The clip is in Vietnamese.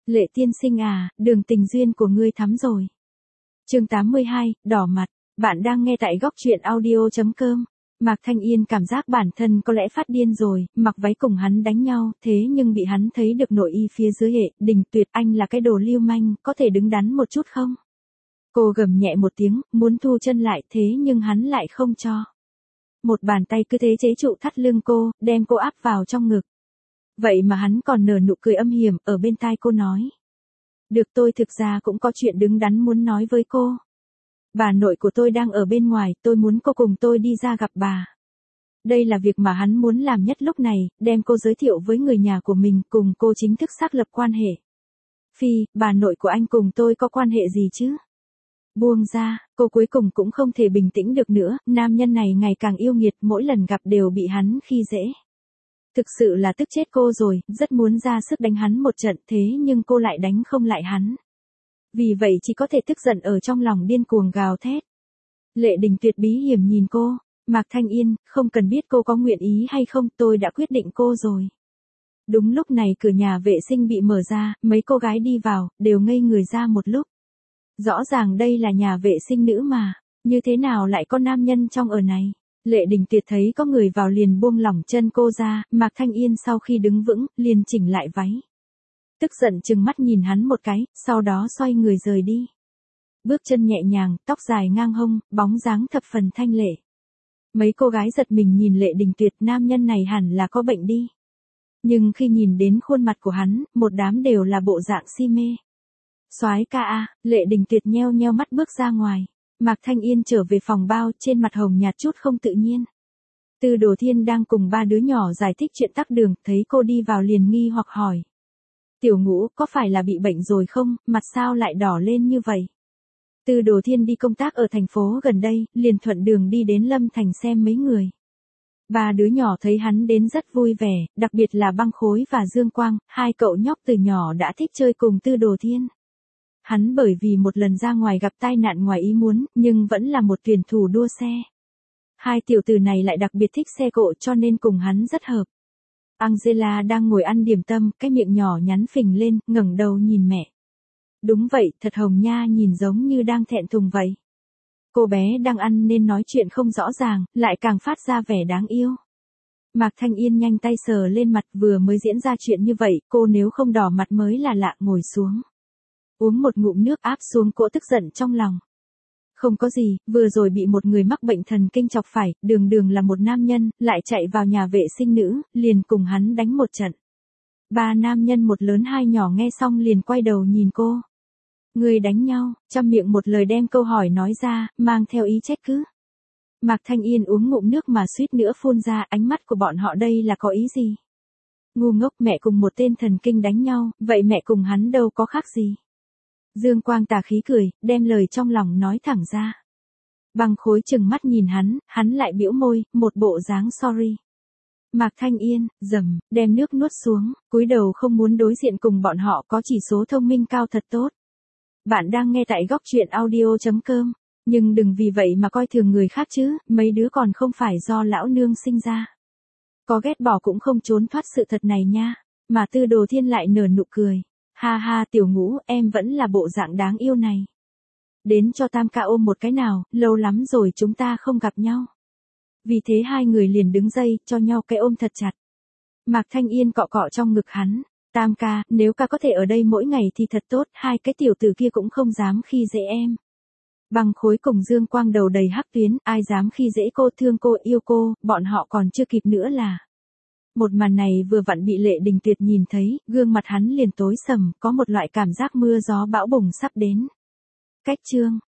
Lệ tiên sinh à, đường tình duyên của ngươi thắm rồi. Chương 82, đỏ mặt. Bạn đang nghe tại góc truyện audio.com. Mạc Thanh Yên cảm giác bản thân có lẽ phát điên rồi, mặc váy cùng hắn đánh nhau, thế nhưng bị hắn thấy được nội y phía dưới. Hệ Đình Tuyệt, anh là cái đồ lưu manh, có thể đứng đắn một chút không? Cô gầm nhẹ một tiếng, muốn thu chân lại, thế nhưng hắn lại không cho. Một bàn tay cứ thế chế trụ thắt lưng cô, đem cô áp vào trong ngực. Vậy mà hắn còn nở nụ cười âm hiểm, ở bên tai cô nói. Được, tôi thực ra cũng có chuyện đứng đắn muốn nói với cô. Bà nội của tôi đang ở bên ngoài, tôi muốn cô cùng tôi đi ra gặp bà. Đây là việc mà hắn muốn làm nhất lúc này, đem cô giới thiệu với người nhà của mình, cùng cô chính thức xác lập quan hệ. Phi, bà nội của anh cùng tôi có quan hệ gì chứ? Buông ra, cô cuối cùng cũng không thể bình tĩnh được nữa, nam nhân này ngày càng yêu nghiệt, mỗi lần gặp đều bị hắn khi dễ. Thực sự là tức chết cô rồi, rất muốn ra sức đánh hắn một trận, thế nhưng cô lại đánh không lại hắn. Vì vậy chỉ có thể tức giận ở trong lòng điên cuồng gào thét. Lệ Đình Tuyệt bí hiểm nhìn cô, Mạc Thanh Yên, không cần biết cô có nguyện ý hay không, tôi đã quyết định cô rồi. Đúng lúc này cửa nhà vệ sinh bị mở ra, mấy cô gái đi vào, đều ngây người ra một lúc. Rõ ràng đây là nhà vệ sinh nữ mà, như thế nào lại có nam nhân trong ở này? Lệ Đình Tuyệt thấy có người vào liền buông lỏng chân cô ra, Mạc Thanh Yên sau khi đứng vững, liền chỉnh lại váy. Tức giận trừng mắt nhìn hắn một cái, sau đó xoay người rời đi. Bước chân nhẹ nhàng, tóc dài ngang hông, bóng dáng thập phần thanh lệ. Mấy cô gái giật mình nhìn Lệ Đình Tuyệt, nam nhân này hẳn là có bệnh đi. Nhưng khi nhìn đến khuôn mặt của hắn, một đám đều là bộ dạng si mê. Soái ca a, Lệ Đình Tuyệt nheo nheo mắt bước ra ngoài. Mạc Thanh Yên trở về phòng bao, trên mặt hồng nhạt chút không tự nhiên. Tư Đồ Thiên đang cùng ba đứa nhỏ giải thích chuyện tắc đường, thấy cô đi vào liền nghi hoặc hỏi. Tiểu Ngũ, có phải là bị bệnh rồi không, mặt sao lại đỏ lên như vậy? Tư Đồ Thiên đi công tác ở thành phố gần đây, liền thuận đường đi đến Lâm Thành xem mấy người. Ba đứa nhỏ thấy hắn đến rất vui vẻ, đặc biệt là Băng Khối và Dương Quang, hai cậu nhóc từ nhỏ đã thích chơi cùng Tư Đồ Thiên. Hắn bởi vì một lần ra ngoài gặp tai nạn ngoài ý muốn, nhưng vẫn là một tuyển thủ đua xe. Hai tiểu tử này lại đặc biệt thích xe cộ cho nên cùng hắn rất hợp. Angela đang ngồi ăn điểm tâm, cái miệng nhỏ nhắn phình lên, ngẩng đầu nhìn mẹ. Đúng vậy, thật hồng nha, nhìn giống như đang thẹn thùng vậy. Cô bé đang ăn nên nói chuyện không rõ ràng, lại càng phát ra vẻ đáng yêu. Mạc Thanh Yên nhanh tay sờ lên mặt, vừa mới diễn ra chuyện như vậy, cô nếu không đỏ mặt mới là lạ, ngồi xuống. Uống một ngụm nước áp xuống cỗ tức giận trong lòng. Không có gì, vừa rồi bị một người mắc bệnh thần kinh chọc phải, đường đường là một nam nhân, lại chạy vào nhà vệ sinh nữ, liền cùng hắn đánh một trận. Ba nam nhân một lớn hai nhỏ nghe xong liền quay đầu nhìn cô. Người đánh nhau, trăm miệng một lời đem câu hỏi nói ra, mang theo ý trách cứ. Mạc Thanh Yên uống ngụm nước mà suýt nữa phun ra, ánh mắt của bọn họ đây là có ý gì? Ngu ngốc, mẹ cùng một tên thần kinh đánh nhau, vậy mẹ cùng hắn đâu có khác gì? Dương Quang tà khí cười, đem lời trong lòng nói thẳng ra. Băng Khối chừng mắt nhìn hắn lại bĩu môi, một bộ dáng sorry. Mạc Thanh Yên, đem nước nuốt xuống, cúi đầu không muốn đối diện cùng bọn họ có chỉ số thông minh cao thật tốt. Bạn đang nghe tại góc truyện audio.com, nhưng đừng vì vậy mà coi thường người khác chứ, mấy đứa còn không phải do lão nương sinh ra. Có ghét bỏ cũng không trốn thoát sự thật này nha, mà Tư Đồ Thiên lại nở nụ cười. Ha ha, Tiểu Ngũ, em vẫn là bộ dạng đáng yêu này. Đến cho Tam ca ôm một cái nào, lâu lắm rồi chúng ta không gặp nhau. Vì thế hai người liền đứng dây, cho nhau cái ôm thật chặt. Mạc Thanh Yên cọ cọ trong ngực hắn. Tam ca, nếu ca có thể ở đây mỗi ngày thì thật tốt, hai cái tiểu tử kia cũng không dám khi dễ em. Băng Khối cùng Dương Quang đầu đầy hắc tuyến, ai dám khi dễ cô, thương cô, yêu cô, bọn họ còn chưa kịp nữa là. Một màn này vừa vặn bị Lệ Đình Tuyệt nhìn thấy, gương mặt hắn liền tối sầm, có một loại cảm giác mưa gió bão bùng sắp đến. Cách chương